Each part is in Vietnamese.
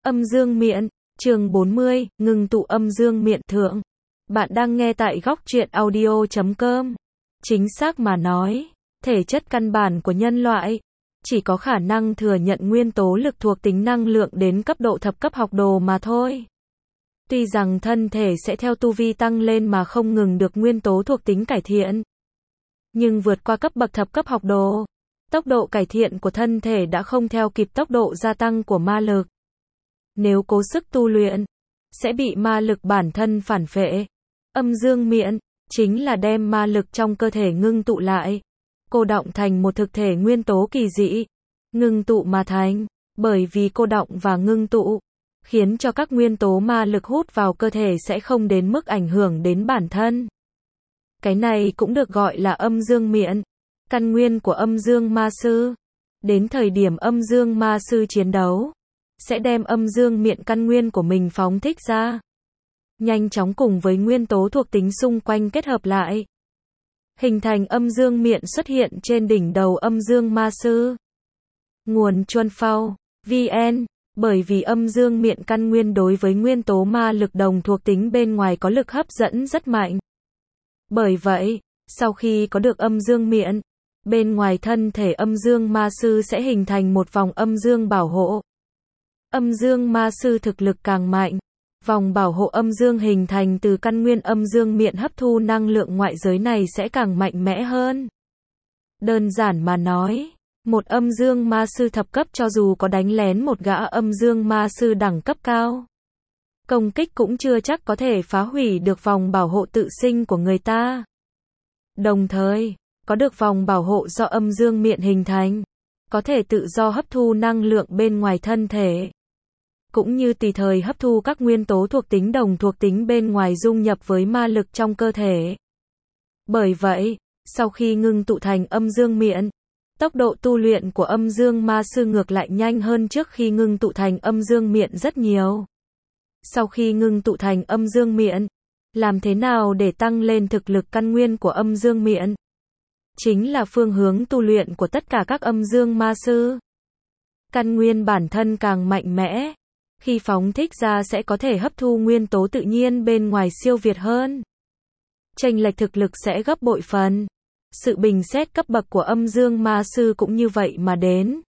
Âm dương miện, chương 40, ngưng tụ âm dương miện thượng. Bạn đang nghe tại góc truyện audio.com. Chính xác mà nói, thể chất căn bản của nhân loại chỉ có khả năng thừa nhận nguyên tố lực thuộc tính năng lượng đến cấp độ thập cấp học đồ mà thôi. Tuy rằng thân thể sẽ theo tu vi tăng lên mà không ngừng được nguyên tố thuộc tính cải thiện, nhưng vượt qua cấp bậc thập cấp học đồ, tốc độ cải thiện của thân thể đã không theo kịp tốc độ gia tăng của ma lực. Nếu cố sức tu luyện, sẽ bị ma lực bản thân phản phệ. Âm dương miện chính là đem ma lực trong cơ thể ngưng tụ lại, cô đọng thành một thực thể nguyên tố kỳ dị, ngưng tụ mà thành. Bởi vì cô đọng và ngưng tụ, khiến cho các nguyên tố ma lực hút vào cơ thể sẽ không đến mức ảnh hưởng đến bản thân. Cái này cũng được gọi là âm dương miện, căn nguyên của âm dương ma sư. Đến thời điểm âm dương ma sư chiến đấu, sẽ đem âm dương miện căn nguyên của mình phóng thích ra, nhanh chóng cùng với nguyên tố thuộc tính xung quanh kết hợp lại, hình thành âm dương miện xuất hiện trên đỉnh đầu âm dương ma sư. Nguồn Chuân Phao VN. Bởi vì âm dương miện căn nguyên đối với nguyên tố ma lực đồng thuộc tính bên ngoài có lực hấp dẫn rất mạnh. Bởi vậy, sau khi có được âm dương miện, bên ngoài thân thể âm dương ma sư sẽ hình thành một vòng âm dương bảo hộ. Âm dương ma sư thực lực càng mạnh, vòng bảo hộ âm dương hình thành từ căn nguyên âm dương miện hấp thu năng lượng ngoại giới này sẽ càng mạnh mẽ hơn. Đơn giản mà nói, một âm dương ma sư thập cấp cho dù có đánh lén một gã âm dương ma sư đẳng cấp cao, công kích cũng chưa chắc có thể phá hủy được vòng bảo hộ tự sinh của người ta. Đồng thời, có được vòng bảo hộ do âm dương miện hình thành, có thể tự do hấp thu năng lượng bên ngoài thân thể, cũng như tùy thời hấp thu các nguyên tố thuộc tính đồng thuộc tính bên ngoài dung nhập với ma lực trong cơ thể. Bởi vậy, sau khi ngưng tụ thành âm dương miện, tốc độ tu luyện của âm dương ma sư ngược lại nhanh hơn trước khi ngưng tụ thành âm dương miện rất nhiều. Sau khi ngưng tụ thành âm dương miện, làm thế nào để tăng lên thực lực căn nguyên của âm dương miện? Chính là phương hướng tu luyện của tất cả các âm dương ma sư. Căn nguyên bản thân càng mạnh mẽ, khi phóng thích ra sẽ có thể hấp thu nguyên tố tự nhiên bên ngoài siêu việt hơn. Chênh lệch thực lực sẽ gấp bội phần. Sự bình xét cấp bậc của âm dương ma sư cũng như vậy mà đến.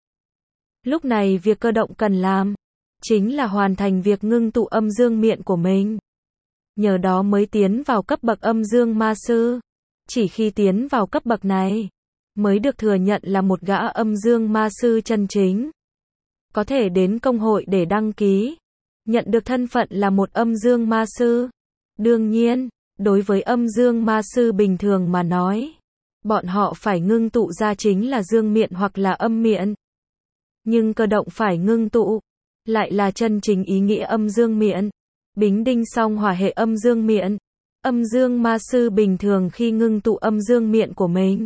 Lúc này việc cơ động cần làm, chính là hoàn thành việc ngưng tụ âm dương miện của mình. Nhờ đó mới tiến vào cấp bậc âm dương ma sư. Chỉ khi tiến vào cấp bậc này, mới được thừa nhận là một gã âm dương ma sư chân chính. Có thể đến công hội để đăng ký, nhận được thân phận là một âm dương ma sư. Đương nhiên, đối với âm dương ma sư bình thường mà nói, bọn họ phải ngưng tụ ra chính là dương miện hoặc là âm miện. Nhưng cơ động phải ngưng tụ, lại là chân chính ý nghĩa âm dương miện. Bính đinh song hỏa hệ âm dương miện. Âm dương ma sư bình thường khi ngưng tụ âm dương miện của mình,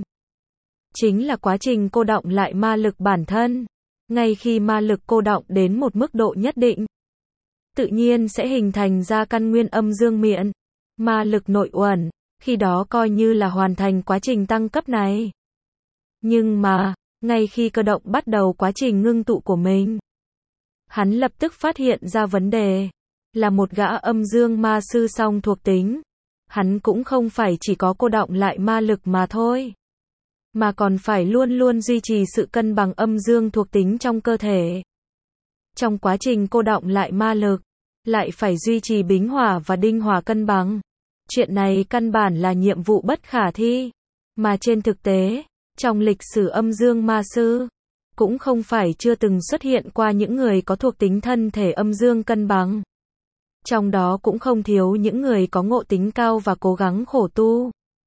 chính là quá trình cô đọng lại ma lực bản thân. Ngay khi ma lực cô đọng đến một mức độ nhất định, tự nhiên sẽ hình thành ra căn nguyên âm dương miện, ma lực nội uẩn, khi đó coi như là hoàn thành quá trình tăng cấp này. Nhưng mà, ngay khi cơ động bắt đầu quá trình ngưng tụ của mình, hắn lập tức phát hiện ra vấn đề, là một gã âm dương ma sư song thuộc tính. Hắn cũng không phải chỉ có cô đọng lại ma lực mà thôi, mà còn phải luôn luôn duy trì sự cân bằng âm dương thuộc tính trong cơ thể. Trong quá trình cô đọng lại ma lực, lại phải duy trì bính hỏa và đinh hỏa cân bằng. Chuyện này căn bản là nhiệm vụ bất khả thi, mà trên thực tế, trong lịch sử âm dương ma sư, cũng không phải chưa từng xuất hiện qua những người có thuộc tính thân thể âm dương cân bằng. Trong đó cũng không thiếu những người có ngộ tính cao và cố gắng khổ tu.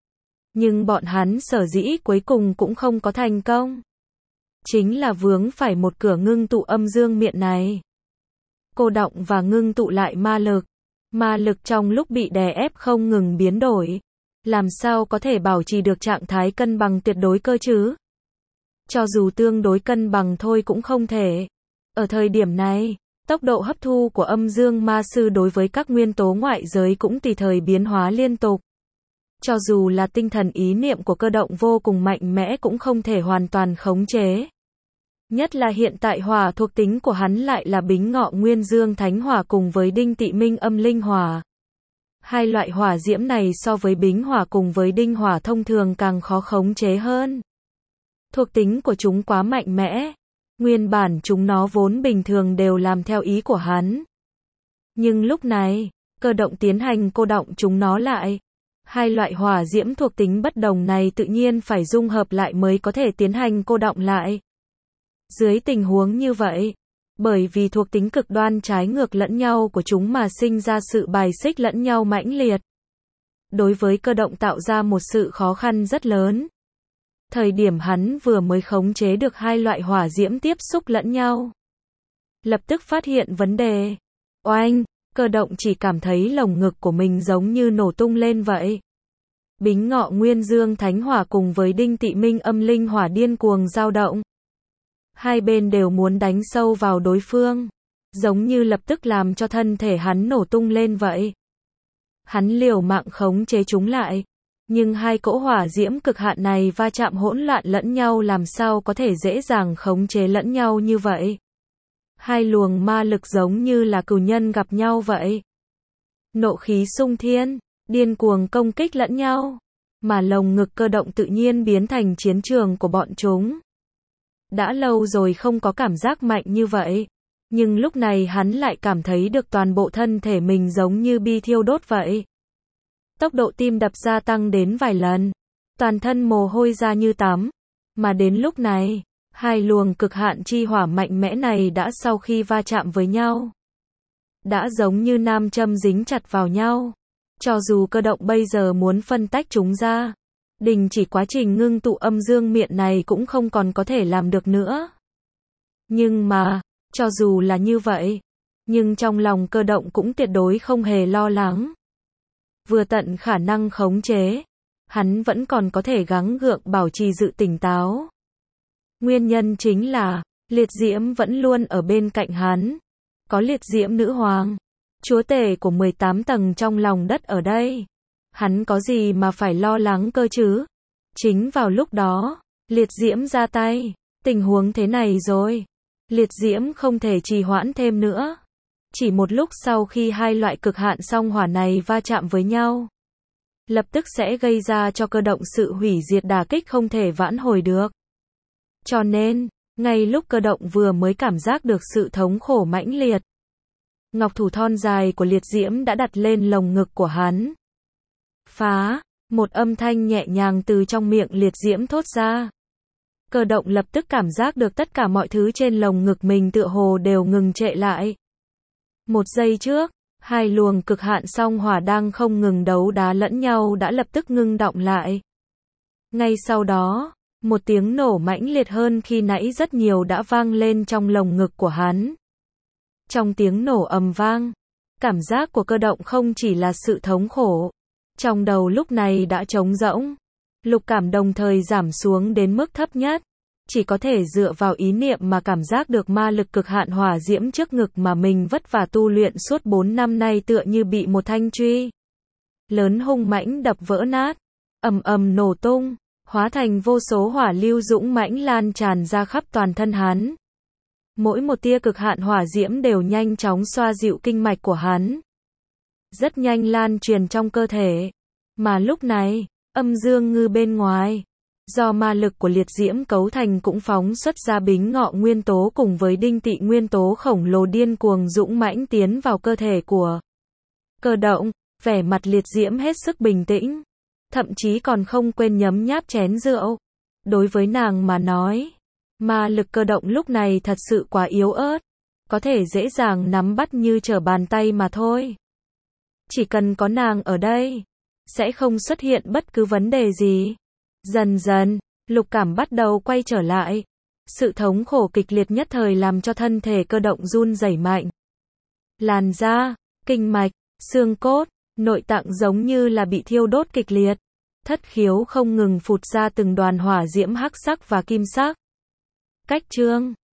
Nhưng bọn hắn sở dĩ cuối cùng cũng không có thành công, chính là vướng phải một cửa ngưng tụ âm dương miện này. Cô đọng và ngưng tụ lại ma lực. Ma lực trong lúc bị đè ép không ngừng biến đổi, làm sao có thể bảo trì được trạng thái cân bằng tuyệt đối cơ chứ? Cho dù tương đối cân bằng thôi cũng không thể. Ở thời điểm này, tốc độ hấp thu của âm dương ma sư đối với các nguyên tố ngoại giới cũng tùy thời biến hóa liên tục. Cho dù là tinh thần ý niệm của cơ động vô cùng mạnh mẽ cũng không thể hoàn toàn khống chế. Nhất là hiện tại hỏa thuộc tính của hắn lại là Bính Ngọ Nguyên Dương Thánh Hỏa cùng với Đinh Tị Minh Âm Linh Hỏa. Hai loại hỏa diễm này so với Bính Hỏa cùng với Đinh Hỏa thông thường càng khó khống chế hơn. Thuộc tính của chúng quá mạnh mẽ. Nguyên bản chúng nó vốn bình thường đều làm theo ý của hắn. Nhưng lúc này, Cơ Động tiến hành cô đọng chúng nó lại. Hai loại hỏa diễm thuộc tính bất đồng này tự nhiên phải dung hợp lại mới có thể tiến hành cô đọng lại. Dưới tình huống như vậy, bởi vì thuộc tính cực đoan trái ngược lẫn nhau của chúng mà sinh ra sự bài xích lẫn nhau mãnh liệt. Đối với Cơ Động tạo ra một sự khó khăn rất lớn. Thời điểm hắn vừa mới khống chế được hai loại hỏa diễm tiếp xúc lẫn nhau. Lập tức phát hiện vấn đề. Oanh, Cơ Động chỉ cảm thấy lồng ngực của mình giống như nổ tung lên vậy. Bính Ngọ Nguyên Dương Thánh Hỏa cùng với Đinh Tị Minh Âm Linh Hỏa điên cuồng dao động. Hai bên đều muốn đánh sâu vào đối phương, giống như lập tức làm cho thân thể hắn nổ tung lên vậy. Hắn liều mạng khống chế chúng lại, nhưng hai cỗ hỏa diễm cực hạn này va chạm hỗn loạn lẫn nhau làm sao có thể dễ dàng khống chế lẫn nhau như vậy. Hai luồng ma lực giống như là cừu nhân gặp nhau vậy. Nộ khí xung thiên, điên cuồng công kích lẫn nhau, mà lồng ngực Cơ Động tự nhiên biến thành chiến trường của bọn chúng. Đã lâu rồi không có cảm giác mạnh như vậy, nhưng lúc này hắn lại cảm thấy được toàn bộ thân thể mình giống như bi thiêu đốt vậy. Tốc độ tim đập gia tăng đến vài lần, toàn thân mồ hôi ra như tắm, mà đến lúc này, hai luồng cực hạn chi hỏa mạnh mẽ này đã sau khi va chạm với nhau, đã giống như nam châm dính chặt vào nhau. Cho dù Cơ Động bây giờ muốn phân tách chúng ra, đình chỉ quá trình ngưng tụ âm dương miện này cũng không còn có thể làm được nữa. Nhưng mà, cho dù là như vậy, nhưng trong lòng Cơ Động cũng tuyệt đối không hề lo lắng. Vừa tận khả năng khống chế, hắn vẫn còn có thể gắng gượng bảo trì sự tỉnh táo. Nguyên nhân chính là, liệt diễm vẫn luôn ở bên cạnh hắn. Có liệt diễm nữ hoàng, chúa tể của 18 tầng trong lòng đất ở đây. Hắn có gì mà phải lo lắng cơ chứ? Chính vào lúc đó, liệt diễm ra tay. Tình huống thế này rồi. Liệt diễm không thể trì hoãn thêm nữa. Chỉ một lúc sau khi hai loại cực hạn song hỏa này va chạm với nhau, lập tức sẽ gây ra cho Cơ Động sự hủy diệt đả kích không thể vãn hồi được. Cho nên, ngay lúc Cơ Động vừa mới cảm giác được sự thống khổ mãnh liệt, ngọc thủ thon dài của liệt diễm đã đặt lên lồng ngực của hắn. Phá, một âm thanh nhẹ nhàng từ trong miệng liệt diễm thốt ra. Cơ Động lập tức cảm giác được tất cả mọi thứ trên lồng ngực mình tựa hồ đều ngừng trệ lại. Một giây trước, hai luồng cực hạn song hỏa đang không ngừng đấu đá lẫn nhau đã lập tức ngưng đọng lại. Ngay sau đó, một tiếng nổ mãnh liệt hơn khi nãy rất nhiều đã vang lên trong lồng ngực của hắn. Trong tiếng nổ ầm vang, cảm giác của Cơ Động không chỉ là sự thống khổ, trong đầu lúc này đã trống rỗng. Lục cảm đồng thời giảm xuống đến mức thấp nhất, chỉ có thể dựa vào ý niệm mà cảm giác được ma lực cực hạn hỏa diễm trước ngực mà mình vất vả tu luyện suốt 4 năm nay tựa như bị một thanh truy lớn hung mãnh đập vỡ nát, ầm ầm nổ tung, hóa thành vô số hỏa lưu dũng mãnh lan tràn ra khắp toàn thân hắn. Mỗi một tia cực hạn hỏa diễm đều nhanh chóng xoa dịu kinh mạch của hắn, rất nhanh lan truyền trong cơ thể. Mà lúc này, âm dương ngư bên ngoài, do ma lực của liệt diễm cấu thành cũng phóng xuất ra Bính Ngọ nguyên tố cùng với Đinh Tị nguyên tố khổng lồ điên cuồng dũng mãnh tiến vào cơ thể của Cơ Động. Vẻ mặt liệt diễm hết sức bình tĩnh, thậm chí còn không quên nhấm nháp chén rượu. Đối với nàng mà nói, ma lực Cơ Động lúc này thật sự quá yếu ớt, có thể dễ dàng nắm bắt như trở bàn tay mà thôi. Chỉ cần có nàng ở đây, sẽ không xuất hiện bất cứ vấn đề gì. Dần dần, lục cảm bắt đầu quay trở lại. Sự thống khổ kịch liệt nhất thời làm cho thân thể Cơ Động run rẩy mạnh. Làn da, kinh mạch, xương cốt, nội tạng giống như là bị thiêu đốt kịch liệt. Thất khiếu không ngừng phụt ra từng đoàn hỏa diễm hắc sắc và kim sắc. Cách chương